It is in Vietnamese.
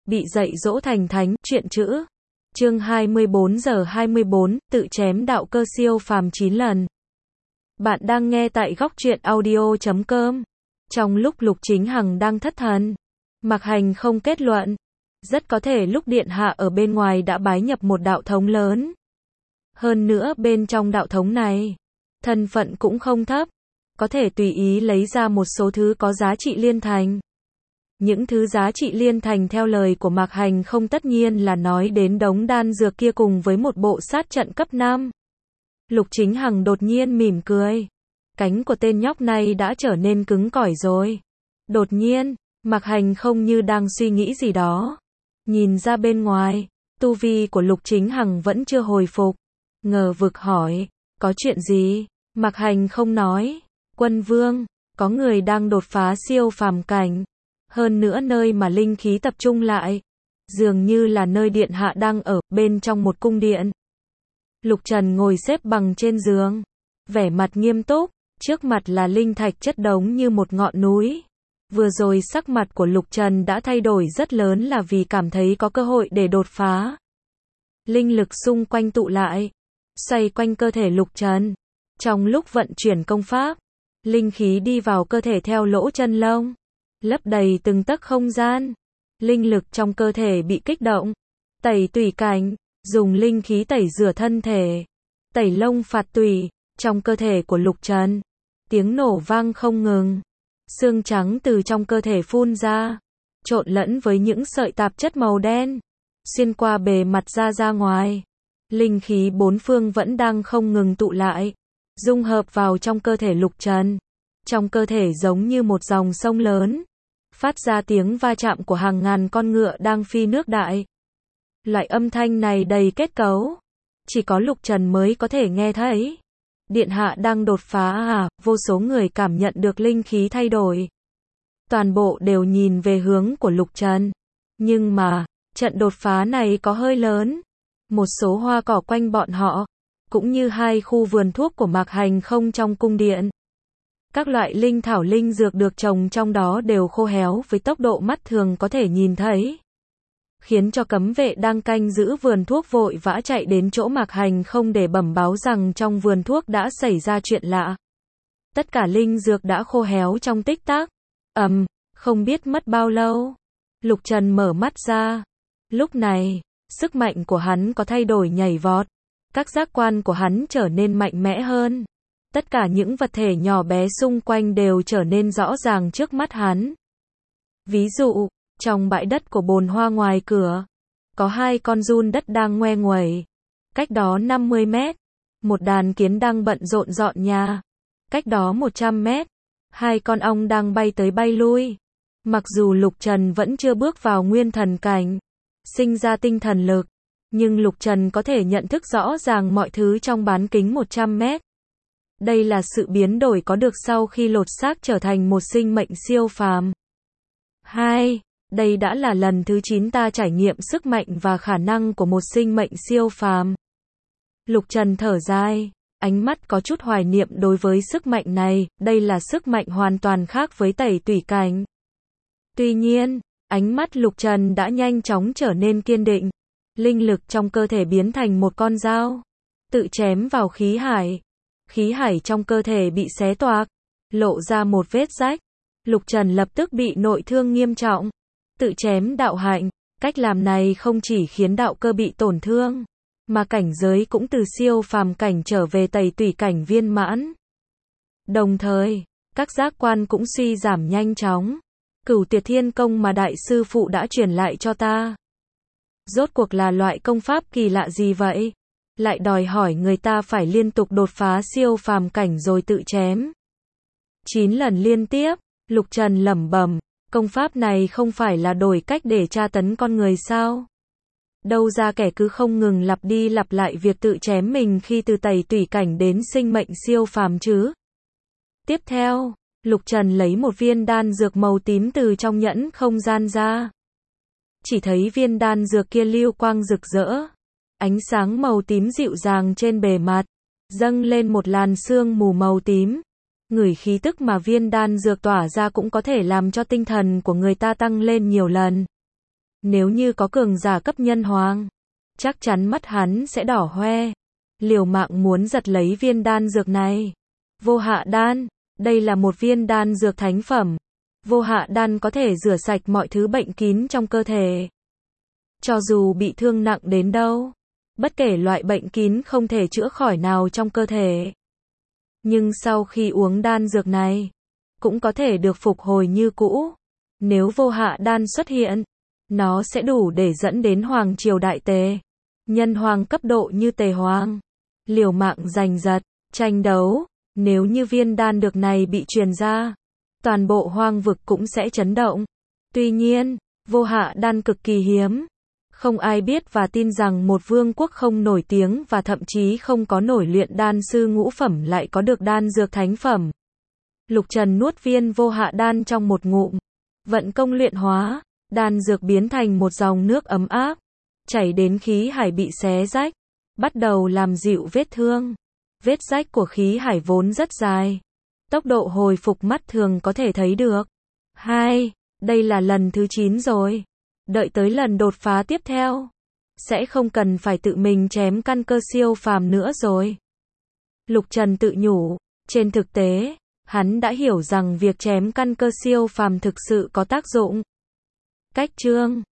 bị dạy dỗ thành thánh, truyện chữ. Chương 24/24, tự chém đạo cơ siêu phàm 9 lần. Bạn đang nghe tại góc truyện audio.com. Trong lúc Lục Chính Hằng đang thất thần, Mạc Hành không kết luận. Rất có thể lúc điện hạ ở bên ngoài đã bái nhập một đạo thống lớn. Hơn nữa bên trong đạo thống này, thân phận cũng không thấp. Có thể tùy ý lấy ra một số thứ có giá trị liên thành. Những thứ giá trị liên thành theo lời của Mạc Hành không tất nhiên là nói đến đống đan dược kia cùng với một bộ sát trận cấp 5. Lục Chính Hằng đột nhiên mỉm cười. Cánh của tên nhóc này đã trở nên cứng cỏi rồi. Đột nhiên, Mạc Hành không như đang suy nghĩ gì đó. Nhìn ra bên ngoài, tu vi của Lục Chính Hằng vẫn chưa hồi phục. Ngờ vực hỏi, có chuyện gì? Mạc Hành không nói. Quân vương, có người đang đột phá siêu phàm cảnh. Hơn nữa nơi mà linh khí tập trung lại, dường như là nơi điện hạ đang ở, bên trong một cung điện. Lục Trần ngồi xếp bằng trên giường, vẻ mặt nghiêm túc, trước mặt là linh thạch chất đống như một ngọn núi. Vừa rồi sắc mặt của Lục Trần đã thay đổi rất lớn là vì cảm thấy có cơ hội để đột phá. Linh lực xung quanh tụ lại, xoay quanh cơ thể Lục Trần. Trong lúc vận chuyển công pháp, linh khí đi vào cơ thể theo lỗ chân lông, lấp đầy từng tấc không gian. Linh lực trong cơ thể bị kích động. Tẩy tủy cảnh, dùng linh khí tẩy rửa thân thể. Tẩy lông phạt tủy, trong cơ thể của Lục Trần. Tiếng nổ vang không ngừng. Xương trắng từ trong cơ thể phun ra, trộn lẫn với những sợi tạp chất màu đen, xuyên qua bề mặt ra ngoài. Linh khí bốn phương vẫn đang không ngừng tụ lại, dung hợp vào trong cơ thể Lục Trần. Trong cơ thể giống như một dòng sông lớn, phát ra tiếng va chạm của hàng ngàn con ngựa đang phi nước đại. Loại âm thanh này đầy kết cấu, chỉ có Lục Trần mới có thể nghe thấy. Điện hạ đang đột phá à? Vô số người cảm nhận được linh khí thay đổi. Toàn bộ đều nhìn về hướng của Lục Trần. Nhưng mà, trận đột phá này có hơi lớn. Một số hoa cỏ quanh bọn họ, cũng như hai khu vườn thuốc của Mạc Hành không trong cung điện. Các loại linh thảo linh dược được trồng trong đó đều khô héo với tốc độ mắt thường có thể nhìn thấy. Khiến cho cấm vệ đang canh giữ vườn thuốc vội vã chạy đến chỗ Mạc Hành không để bẩm báo rằng trong vườn thuốc đã xảy ra chuyện lạ. Tất cả linh dược đã khô héo trong tích tắc. Không biết mất bao lâu, Lục Trần mở mắt ra. Lúc này, sức mạnh của hắn có thay đổi nhảy vọt. Các giác quan của hắn trở nên mạnh mẽ hơn. Tất cả những vật thể nhỏ bé xung quanh đều trở nên rõ ràng trước mắt hắn. Ví dụ, trong bãi đất của bồn hoa ngoài cửa, có hai con giun đất đang ngoe nguẩy. Cách đó 50 mét, một đàn kiến đang bận rộn dọn nhà. Cách đó 100 mét, hai con ong đang bay tới bay lui. Mặc dù Lục Trần vẫn chưa bước vào nguyên thần cảnh, sinh ra tinh thần lực, nhưng Lục Trần có thể nhận thức rõ ràng mọi thứ trong bán kính 100 mét. Đây là sự biến đổi có được sau khi lột xác trở thành một sinh mệnh siêu phàm. 2. Đây đã là lần thứ 9 ta trải nghiệm sức mạnh và khả năng của một sinh mệnh siêu phàm. Lục Trần thở dài, ánh mắt có chút hoài niệm đối với sức mạnh này, đây là sức mạnh hoàn toàn khác với tẩy tủy cảnh. Tuy nhiên, ánh mắt Lục Trần đã nhanh chóng trở nên kiên định. Linh lực trong cơ thể biến thành một con dao, tự chém vào khí hải. Khí hải trong cơ thể bị xé toạc, lộ ra một vết rách. Lục Trần lập tức bị nội thương nghiêm trọng. Tự chém đạo hạnh, cách làm này không chỉ khiến đạo cơ bị tổn thương, mà cảnh giới cũng từ siêu phàm cảnh trở về tẩy tủy cảnh viên mãn. Đồng thời, các giác quan cũng suy giảm nhanh chóng. Cửu Tuyệt Thiên Công mà đại sư phụ đã truyền lại cho ta, rốt cuộc là loại công pháp kỳ lạ gì vậy? Lại đòi hỏi người ta phải liên tục đột phá siêu phàm cảnh rồi tự chém 9 lần liên tiếp. Lục Trần lẩm bẩm, công pháp này không phải là đổi cách để tra tấn con người sao? Đâu ra kẻ cứ không ngừng lặp đi lặp lại việc tự chém mình khi từ tẩy tủy cảnh đến sinh mệnh siêu phàm chứ? Tiếp theo, Lục Trần lấy một viên đan dược màu tím từ trong nhẫn không gian ra. Chỉ thấy viên đan dược kia lưu quang rực rỡ. Ánh sáng màu tím dịu dàng trên bề mặt, dâng lên một làn sương mù màu tím. Ngửi khí tức mà viên đan dược tỏa ra cũng có thể làm cho tinh thần của người ta tăng lên nhiều lần. Nếu như có cường giả cấp nhân hoàng, chắc chắn mắt hắn sẽ đỏ hoe. Liều mạng muốn giật lấy viên đan dược này. Vô hạ đan, đây là một viên đan dược thánh phẩm. Vô hạ đan có thể rửa sạch mọi thứ bệnh kín trong cơ thể. Cho dù bị thương nặng đến đâu, bất kể loại bệnh kín không thể chữa khỏi nào trong cơ thể. Nhưng sau khi uống đan dược này, cũng có thể được phục hồi như cũ. Nếu vô hạ đan xuất hiện, nó sẽ đủ để dẫn đến hoàng triều đại tề. Nhân hoàng cấp độ như tề hoàng. Liều mạng giành giật, tranh đấu. Nếu như viên đan dược này bị truyền ra, toàn bộ hoang vực cũng sẽ chấn động. Tuy nhiên, vô hạ đan cực kỳ hiếm. Không ai biết và tin rằng một vương quốc không nổi tiếng và thậm chí không có nổi luyện đan sư ngũ phẩm lại có được đan dược thánh phẩm. Lục Trần nuốt viên vô hạ đan trong một ngụm. Vận công luyện hóa, đan dược biến thành một dòng nước ấm áp, chảy đến khí hải bị xé rách, bắt đầu làm dịu vết thương. Vết rách của khí hải vốn rất dài. Tốc độ hồi phục mắt thường có thể thấy được. Đây là lần thứ 9 rồi. Đợi tới lần đột phá tiếp theo, sẽ không cần phải tự mình chém căn cơ siêu phàm nữa rồi. Lục Trần tự nhủ, trên thực tế, hắn đã hiểu rằng việc chém căn cơ siêu phàm thực sự có tác dụng. Cách chương